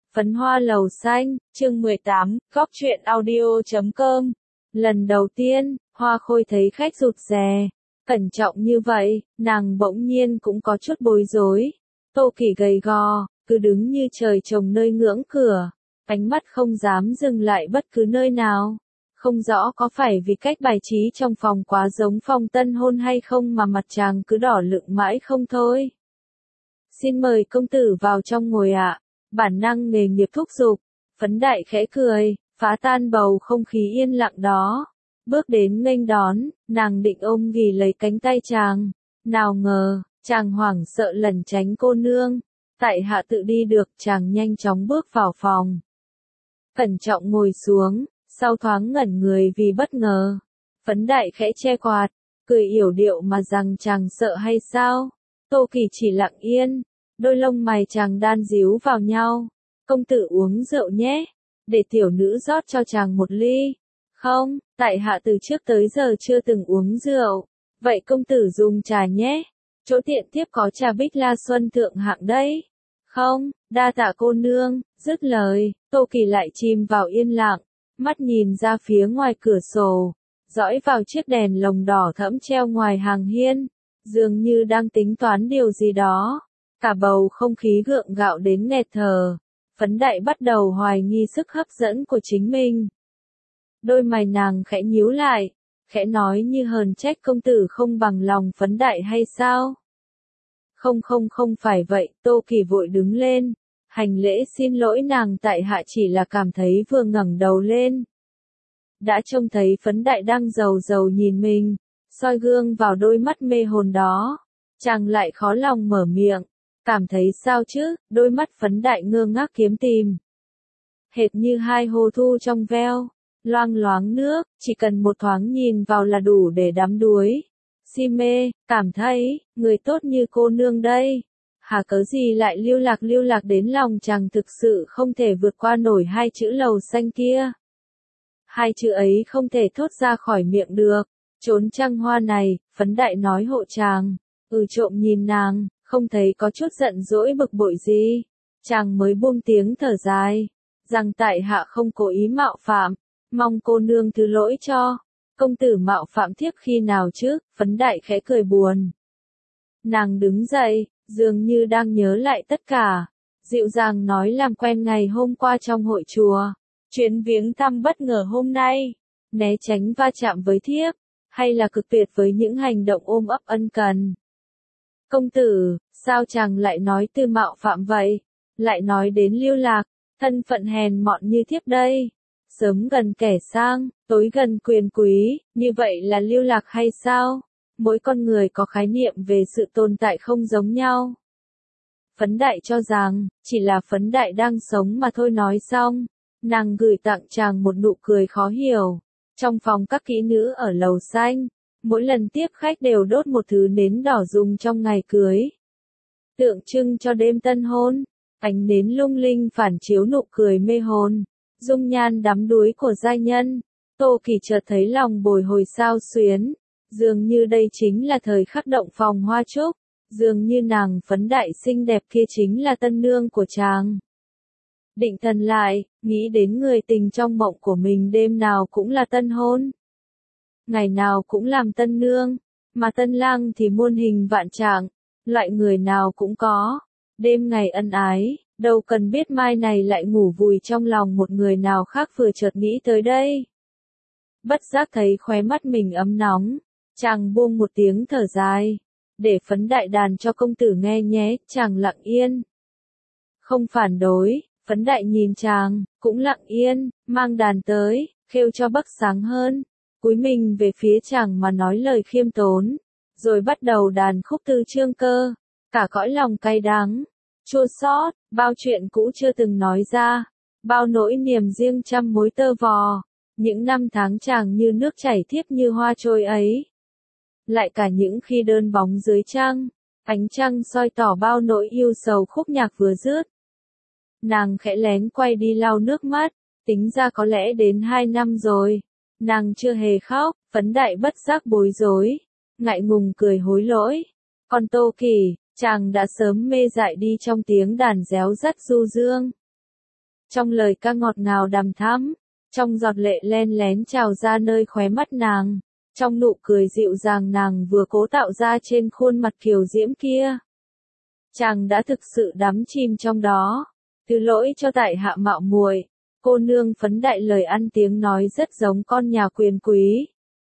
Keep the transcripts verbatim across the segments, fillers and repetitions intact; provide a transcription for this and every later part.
Phấn hoa lầu xanh, chương mười tám, góc truyện audio chấm com. Lần đầu tiên, Hoa Khôi thấy khách rụt rè, cẩn trọng như vậy, nàng bỗng nhiên cũng có chút bối rối. Tô Kỳ gầy gò, cứ đứng như trời trồng nơi ngưỡng cửa, ánh mắt không dám dừng lại bất cứ nơi nào. Không rõ có phải vì cách bài trí trong phòng quá giống phòng tân hôn hay không mà mặt chàng cứ đỏ lựng mãi không thôi. Xin mời công tử vào trong ngồi ạ. Bản năng nghề nghiệp thúc giục, Phấn Đại khẽ cười, phá tan bầu không khí yên lặng đó. Bước đến nghênh đón, nàng định ôm ghì lấy cánh tay chàng. Nào ngờ, chàng hoảng sợ lẩn tránh cô nương. Tại hạ tự đi được, chàng nhanh chóng bước vào phòng. Cẩn trọng ngồi xuống, sau thoáng ngẩn người vì bất ngờ. Phấn Đại khẽ che quạt, cười yểu điệu mà rằng chàng sợ hay sao? Tô Kỳ chỉ lặng yên. Đôi lông mày chàng đan díu vào nhau. Công tử uống rượu nhé. Để tiểu nữ rót cho chàng một ly. Không, tại hạ từ trước tới giờ chưa từng uống rượu. Vậy công tử dùng trà nhé. Chỗ tiện tiếp có trà Bích La Xuân thượng hạng đấy. Không, đa tạ cô nương. Dứt lời, Tô Kỳ lại chìm vào yên lặng. Mắt nhìn ra phía ngoài cửa sổ. Dõi vào chiếc đèn lồng đỏ thẫm treo ngoài hàng hiên. Dường như đang tính toán điều gì đó. Cả bầu không khí gượng gạo đến nghẹt thở. Phấn Đại bắt đầu hoài nghi sức hấp dẫn của chính mình. Đôi mày nàng khẽ nhíu lại, khẽ nói như hờn trách công tử không bằng lòng Phấn Đại hay sao? Không không không phải vậy, Tô Kỳ vội đứng lên, hành lễ xin lỗi nàng tại hạ chỉ là cảm thấy vừa ngẩng đầu lên. Đã trông thấy Phấn Đại đang rầu rầu nhìn mình, soi gương vào đôi mắt mê hồn đó, chàng lại khó lòng mở miệng. Cảm thấy sao chứ, đôi mắt Phấn Đại ngơ ngác kiếm tìm. Hệt như hai hồ thu trong veo, loang loáng nước, chỉ cần một thoáng nhìn vào là đủ để đắm đuối. Si mê, cảm thấy, người tốt như cô nương đây. Hà cớ gì lại lưu lạc lưu lạc đến lòng chàng thực sự không thể vượt qua nổi hai chữ lầu xanh kia. Hai chữ ấy không thể thốt ra khỏi miệng được. Trốn trăng hoa này, Phấn Đại nói hộ chàng, ừ trộm nhìn nàng. Không thấy có chút giận dỗi bực bội gì, chàng mới buông tiếng thở dài, rằng tại hạ không cố ý mạo phạm, mong cô nương thứ lỗi cho. Công tử mạo phạm thiếp khi nào chứ? Phấn Đại khẽ cười buồn. Nàng đứng dậy, dường như đang nhớ lại tất cả, dịu dàng nói làm quen ngày hôm qua trong hội chùa, chuyến viếng thăm bất ngờ hôm nay, né tránh va chạm với thiếp, hay là cực tuyệt với những hành động ôm ấp ân cần. Công tử, sao chàng lại nói từ mạo phạm vậy? Lại nói đến lưu lạc, thân phận hèn mọn như thiếp đây. Sớm gần kẻ sang, tối gần quyền quý, như vậy là lưu lạc hay sao? Mỗi con người có khái niệm về sự tồn tại không giống nhau. Phấn Đại cho rằng, chỉ là Phấn Đại đang sống mà thôi nói xong. Nàng gửi tặng chàng một nụ cười khó hiểu. Trong phòng các kỹ nữ ở lầu xanh. Mỗi lần tiếp khách đều đốt một thứ nến đỏ dùng trong ngày cưới. Tượng trưng cho đêm tân hôn, ánh nến lung linh phản chiếu nụ cười mê hồn, dung nhan đắm đuối của giai nhân. Tô Kỳ chợt thấy lòng bồi hồi xao xuyến, dường như đây chính là thời khắc động phòng hoa trúc, dường như nàng Phấn Đại xinh đẹp kia chính là tân nương của chàng. Định thần lại, nghĩ đến người tình trong mộng của mình đêm nào cũng là tân hôn. Ngày nào cũng làm tân nương, mà tân lang thì muôn hình vạn trạng, loại người nào cũng có. Đêm ngày ân ái, đâu cần biết mai này lại ngủ vùi trong lòng một người nào khác vừa chợt nghĩ tới đây. Bất giác thấy khóe mắt mình ấm nóng, chàng buông một tiếng thở dài, để Phấn Đại đàn cho công tử nghe nhé, chàng lặng yên. Không phản đối, Phấn Đại nhìn chàng, cũng lặng yên, mang đàn tới, khêu cho bắc sáng hơn. Cúi mình về phía chàng mà nói lời khiêm tốn, rồi bắt đầu đàn khúc Tư Chương Cơ, cả cõi lòng cay đắng, chua xót, bao chuyện cũ chưa từng nói ra, bao nỗi niềm riêng trăm mối tơ vò, những năm tháng chàng như nước chảy thiếp như hoa trôi ấy. Lại cả những khi đơn bóng dưới trăng, ánh trăng soi tỏ bao nỗi yêu sầu khúc nhạc vừa dứt. Nàng khẽ lén quay đi lau nước mắt, tính ra có lẽ đến hai năm rồi. Nàng chưa hề khóc, Phấn Đại bất giác bối rối, ngại ngùng cười hối lỗi. Còn Tô Kỳ, chàng đã sớm mê dại đi trong tiếng đàn réo rắt du dương. Trong lời ca ngọt ngào đằm thắm, trong giọt lệ len lén trào ra nơi khóe mắt nàng, trong nụ cười dịu dàng nàng vừa cố tạo ra trên khuôn mặt kiều diễm kia. Chàng đã thực sự đắm chìm trong đó. Thứ lỗi cho tại hạ mạo muội, cô nương Phấn Đại lời ăn tiếng nói rất giống con nhà quyền quý.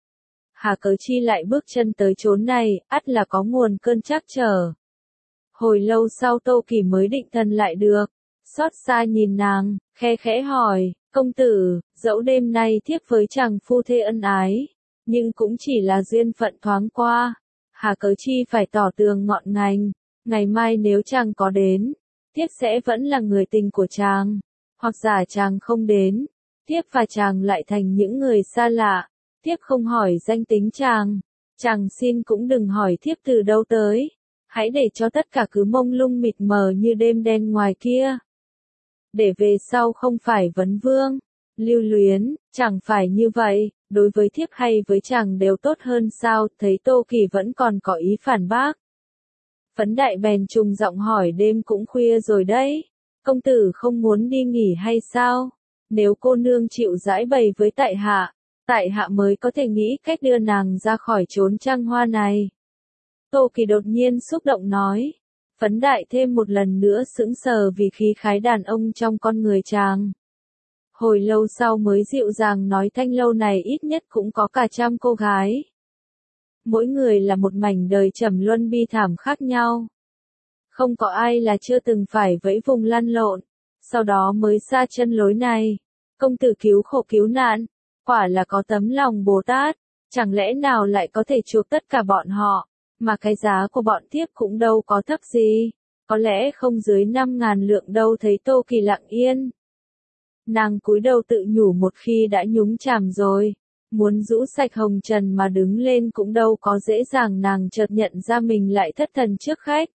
Hà cớ chi lại bước chân tới chốn này, ắt là có nguồn cơn trắc trở. Hồi lâu sau Tô Kỳ mới định thần lại được, xót xa nhìn nàng, khe khẽ hỏi, công tử, dẫu đêm nay thiếp với chàng phu thê ân ái, nhưng cũng chỉ là duyên phận thoáng qua, hà cớ chi phải tỏ tường ngọn ngành, ngày mai nếu chàng có đến, thiếp sẽ vẫn là người tình của chàng, hoặc giả chàng không đến, thiếp và chàng lại thành những người xa lạ, thiếp không hỏi danh tính chàng, chàng xin cũng đừng hỏi thiếp từ đâu tới, hãy để cho tất cả cứ mông lung mịt mờ như đêm đen ngoài kia. Để về sau không phải vấn vương, lưu luyến, chẳng phải như vậy, đối với thiếp hay với chàng đều tốt hơn sao, thấy Tô Kỳ vẫn còn có ý phản bác. Phấn Đại bèn trùng giọng hỏi đêm cũng khuya rồi đấy, công tử không muốn đi nghỉ hay sao, nếu cô nương chịu giãi bày với tại hạ, tại hạ mới có thể nghĩ cách đưa nàng ra khỏi chốn trăng hoa này. Tô Kỳ đột nhiên xúc động nói. Phấn Đại thêm một lần nữa sững sờ vì khí khái đàn ông trong con người chàng. Hồi lâu sau mới dịu dàng nói thanh lâu này ít nhất cũng có cả trăm cô gái. Mỗi người là một mảnh đời trầm luân bi thảm khác nhau. Không có ai là chưa từng phải vẫy vùng lăn lộn, sau đó mới xa chân lối này. Công tử cứu khổ cứu nạn, quả là có tấm lòng Bồ Tát, chẳng lẽ nào lại có thể chuộc tất cả bọn họ. Mà cái giá của bọn tiếp cũng đâu có thấp gì, có lẽ không dưới năm ngàn lượng đâu. Thấy Tô Kỳ lặng yên. Nàng cúi đầu tự nhủ một khi đã nhúng chàm rồi, muốn rũ sạch hồng trần mà đứng lên cũng đâu có dễ dàng. Nàng chợt nhận ra mình lại thất thần trước khách.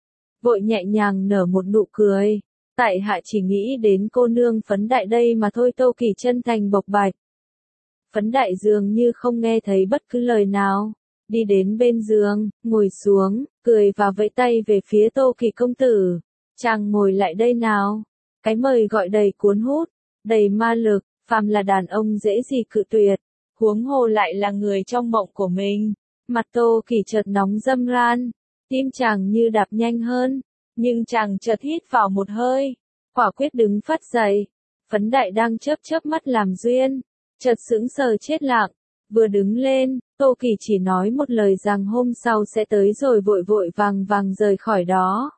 Vội nhẹ nhàng nở một nụ cười, tại hạ chỉ nghĩ đến cô nương Phấn Đại đây mà thôi. Tô Kỳ chân thành bộc bạch. Phấn Đại dường như không nghe thấy bất cứ lời nào. Đi đến bên giường, ngồi xuống, cười và vẫy tay về phía Tô Kỳ công tử. Chàng ngồi lại đây nào. Cái mời gọi đầy cuốn hút, đầy ma lực, phàm là đàn ông dễ gì cự tuyệt. Huống hồ lại là người trong mộng của mình. Mặt Tô Kỳ chợt nóng râm ran, tim chàng như đạp nhanh hơn, nhưng chàng chợt hít vào một hơi, quả quyết đứng phát dậy. Phấn Đại đang chớp chớp mắt làm duyên, chợt sững sờ chết lặng. Vừa đứng lên, Tô Kỳ chỉ nói một lời rằng hôm sau sẽ tới rồi vội vội vàng vàng rời khỏi đó.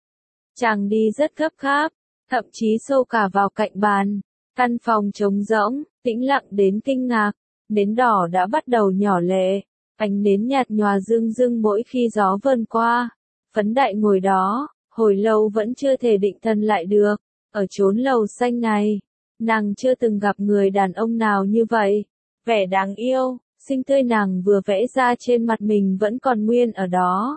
Chàng đi rất gấp gáp, thậm chí xô cả vào cạnh bàn. Căn phòng trống rỗng, tĩnh lặng đến kinh ngạc, nến đỏ đã bắt đầu nhỏ lệ, ánh nến nhạt nhòa rưng rưng mỗi khi gió vơn qua. Phấn Đại ngồi đó, hồi lâu vẫn chưa thể định thần lại được, ở chốn lầu xanh này, nàng chưa từng gặp người đàn ông nào như vậy. Vẻ đáng yêu, xinh tươi nàng vừa vẽ ra trên mặt mình vẫn còn nguyên ở đó.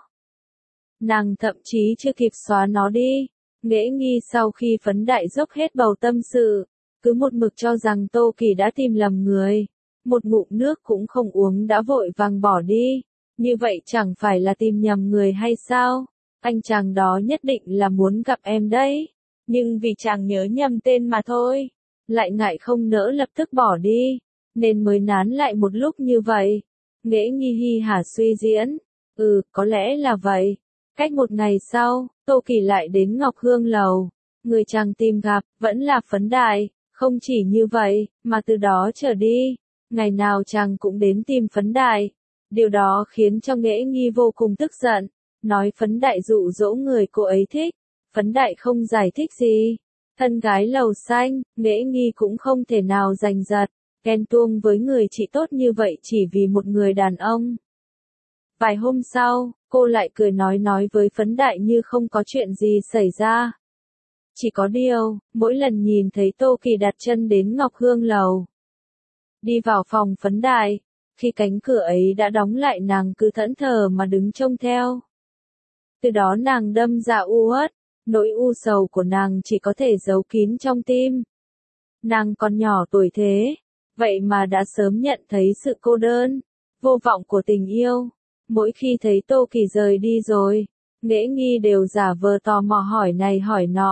Nàng thậm chí chưa kịp xóa nó đi. Nghễ nghi sau khi Phấn Đại dốc hết bầu tâm sự, cứ một mực cho rằng Tô Kỳ đã tìm lầm người. Một ngụm nước cũng không uống đã vội vàng bỏ đi. Như vậy chẳng phải là tìm nhầm người hay sao? Anh chàng đó nhất định là muốn gặp em đấy. Nhưng vì chàng nhớ nhầm tên mà thôi. Lại ngại không nỡ lập tức bỏ đi. Nên mới nán lại một lúc như vậy. Nghễ nghi hi hả suy diễn. Ừ, có lẽ là vậy. Cách một ngày sau, Tô Kỳ lại đến Ngọc Hương Lầu. Người chàng tìm gặp, vẫn là Phấn Đại. Không chỉ như vậy, mà từ đó trở đi, ngày nào chàng cũng đến tìm Phấn Đại. Điều đó khiến cho Nghễ nghi vô cùng tức giận. Nói Phấn Đại dụ dỗ người cô ấy thích. Phấn Đại không giải thích gì. Thân gái lầu xanh, Nghễ nghi cũng không thể nào giành giật. Ghen tuông với người chị tốt như vậy chỉ vì một người đàn ông. Vài hôm sau, cô lại cười nói nói với Phấn Đại như không có chuyện gì xảy ra. Chỉ có điều, mỗi lần nhìn thấy Tô Kỳ đặt chân đến Ngọc Hương Lầu, đi vào phòng Phấn Đại, khi cánh cửa ấy đã đóng lại nàng cứ thẫn thờ mà đứng trông theo. Từ đó nàng đâm ra u uất, nỗi u sầu của nàng chỉ có thể giấu kín trong tim. Nàng còn nhỏ tuổi thế, vậy mà đã sớm nhận thấy sự cô đơn, vô vọng của tình yêu. Mỗi khi thấy Tô Kỳ rời đi rồi, Nghễ nghi đều giả vờ tò mò hỏi này hỏi nọ,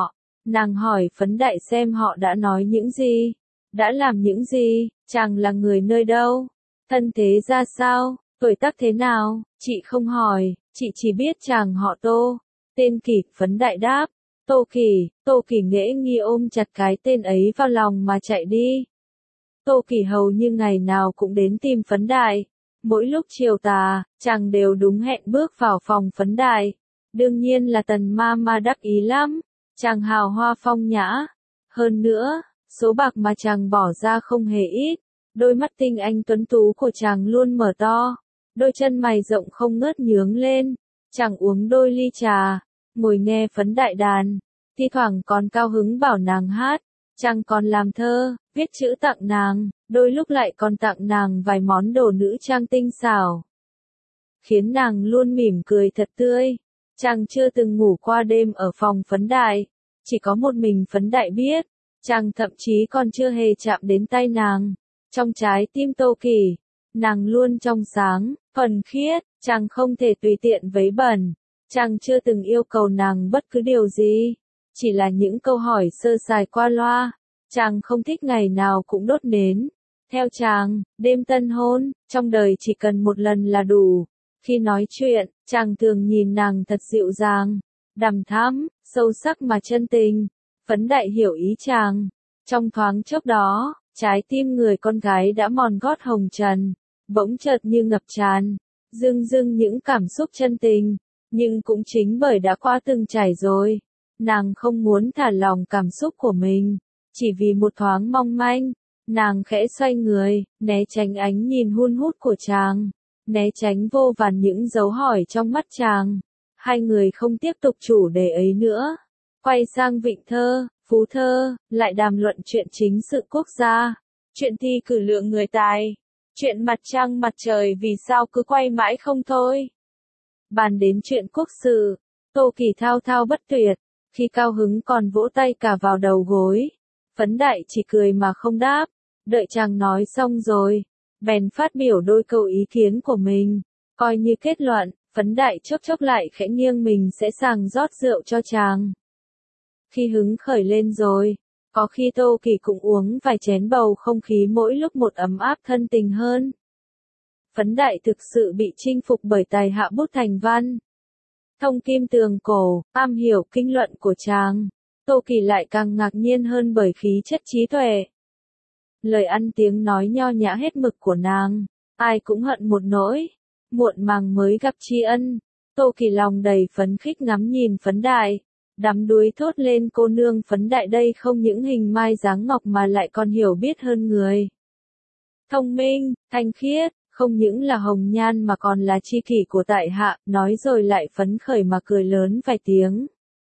Nàng hỏi Phấn Đại xem họ đã nói những gì, đã làm những gì, chàng là người nơi đâu, thân thế ra sao, tuổi tác thế nào, chị không hỏi, chị chỉ biết chàng họ Tô, tên Kỳ. Phấn Đại đáp, Tô Kỳ. Tô Kỳ nghễ nghi ôm chặt cái tên ấy vào lòng mà chạy đi. Tô Kỳ hầu như ngày nào cũng đến tìm Phấn Đại. Mỗi lúc chiều tà, chàng đều đúng hẹn bước vào phòng Phấn Đại. Đương nhiên là Tần ma ma đắc ý lắm. Chàng hào hoa phong nhã. Hơn nữa, số bạc mà chàng bỏ ra không hề ít. Đôi mắt tinh anh tuấn tú của chàng luôn mở to. Đôi chân mày rộng không ngớt nhướng lên. Chàng uống đôi ly trà, ngồi nghe Phấn Đại đàn. Thi thoảng còn cao hứng bảo nàng hát. Chàng còn làm thơ, viết chữ tặng nàng, đôi lúc lại còn tặng nàng vài món đồ nữ trang tinh xảo. Khiến nàng luôn mỉm cười thật tươi. Chàng chưa từng ngủ qua đêm ở phòng Phấn Đại, chỉ có một mình Phấn Đại biết. Chàng thậm chí còn chưa hề chạm đến tay nàng. Trong trái tim Tô Kỳ, nàng luôn trong sáng, thuần khiết, chàng không thể tùy tiện vấy bẩn. Chàng chưa từng yêu cầu nàng bất cứ điều gì, chỉ là những câu hỏi sơ sài qua loa. Chàng không thích ngày nào cũng đốt nến. Theo chàng, đêm tân hôn, trong đời chỉ cần một lần là đủ. Khi nói chuyện, chàng thường nhìn nàng thật dịu dàng, đằm thắm, sâu sắc mà chân tình. Phấn Đại hiểu ý chàng. Trong thoáng chốc đó, trái tim người con gái đã mòn gót hồng trần, bỗng chợt như ngập tràn, dưng dưng những cảm xúc chân tình. Nhưng cũng chính bởi đã qua từng trải rồi, nàng không muốn thả lòng cảm xúc của mình. Chỉ vì một thoáng mong manh, nàng khẽ xoay người, né tránh ánh nhìn hun hút của chàng, né tránh vô vàn những dấu hỏi trong mắt chàng. Hai người không tiếp tục chủ đề ấy nữa, quay sang Vịnh Thơ, Phú Thơ, lại đàm luận chuyện chính sự quốc gia, chuyện thi cử lượng người tài, chuyện mặt trăng mặt trời vì sao cứ quay mãi không thôi. Bàn đến chuyện quốc sự, Tô Kỳ thao thao bất tuyệt, khi cao hứng còn vỗ tay cả vào đầu gối. Phấn Đại chỉ cười mà không đáp, đợi chàng nói xong rồi, bèn phát biểu đôi câu ý kiến của mình, coi như kết luận. Phấn Đại chốc chốc lại khẽ nghiêng mình sẽ sàng rót rượu cho chàng. Khi hứng khởi lên rồi, có khi Tô Kỳ cũng uống vài chén bầu không khí mỗi lúc một ấm áp thân tình hơn. Phấn Đại thực sự bị chinh phục bởi tài hạ bút thành văn. Thông kim tường cổ, am hiểu kinh luận của chàng. Tô Kỳ lại càng ngạc nhiên hơn bởi khí chất trí tuệ. Lời ăn tiếng nói nho nhã hết mực của nàng, ai cũng hận một nỗi. Muộn màng mới gặp tri ân, Tô Kỳ lòng đầy phấn khích ngắm nhìn Phấn Đại, đắm đuối thốt lên cô nương Phấn Đại đây không những hình mai dáng ngọc mà lại còn hiểu biết hơn người. Thông minh, thanh khiết, không những là hồng nhan mà còn là tri kỷ của tại hạ, nói rồi lại phấn khởi mà cười lớn vài tiếng.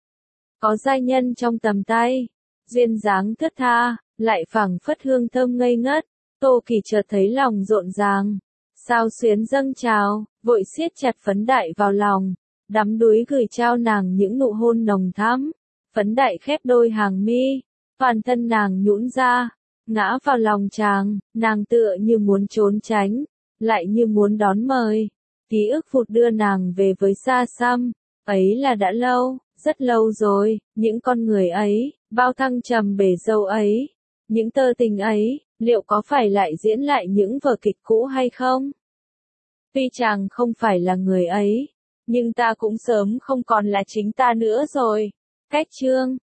Có giai nhân trong tầm tay, duyên dáng thướt tha, lại phảng phất hương thơm ngây ngất. Tô Kỳ chợt thấy lòng rộn ràng, sao xuyến dâng trào, vội siết chặt Phấn Đại vào lòng, đắm đuối gửi trao nàng những nụ hôn nồng thắm. Phấn Đại khép đôi hàng mi, toàn thân nàng nhũn ra, ngã vào lòng chàng, nàng tựa như muốn trốn tránh, lại như muốn đón mời. Ký ức vụt đưa nàng về với xa xăm, ấy là đã lâu, rất lâu rồi, những con người ấy, bao thăng trầm bể dâu ấy, những tơ tình ấy, liệu có phải lại diễn lại những vở kịch cũ hay không? Tuy chàng không phải là người ấy, nhưng ta cũng sớm không còn là chính ta nữa rồi. Cách chương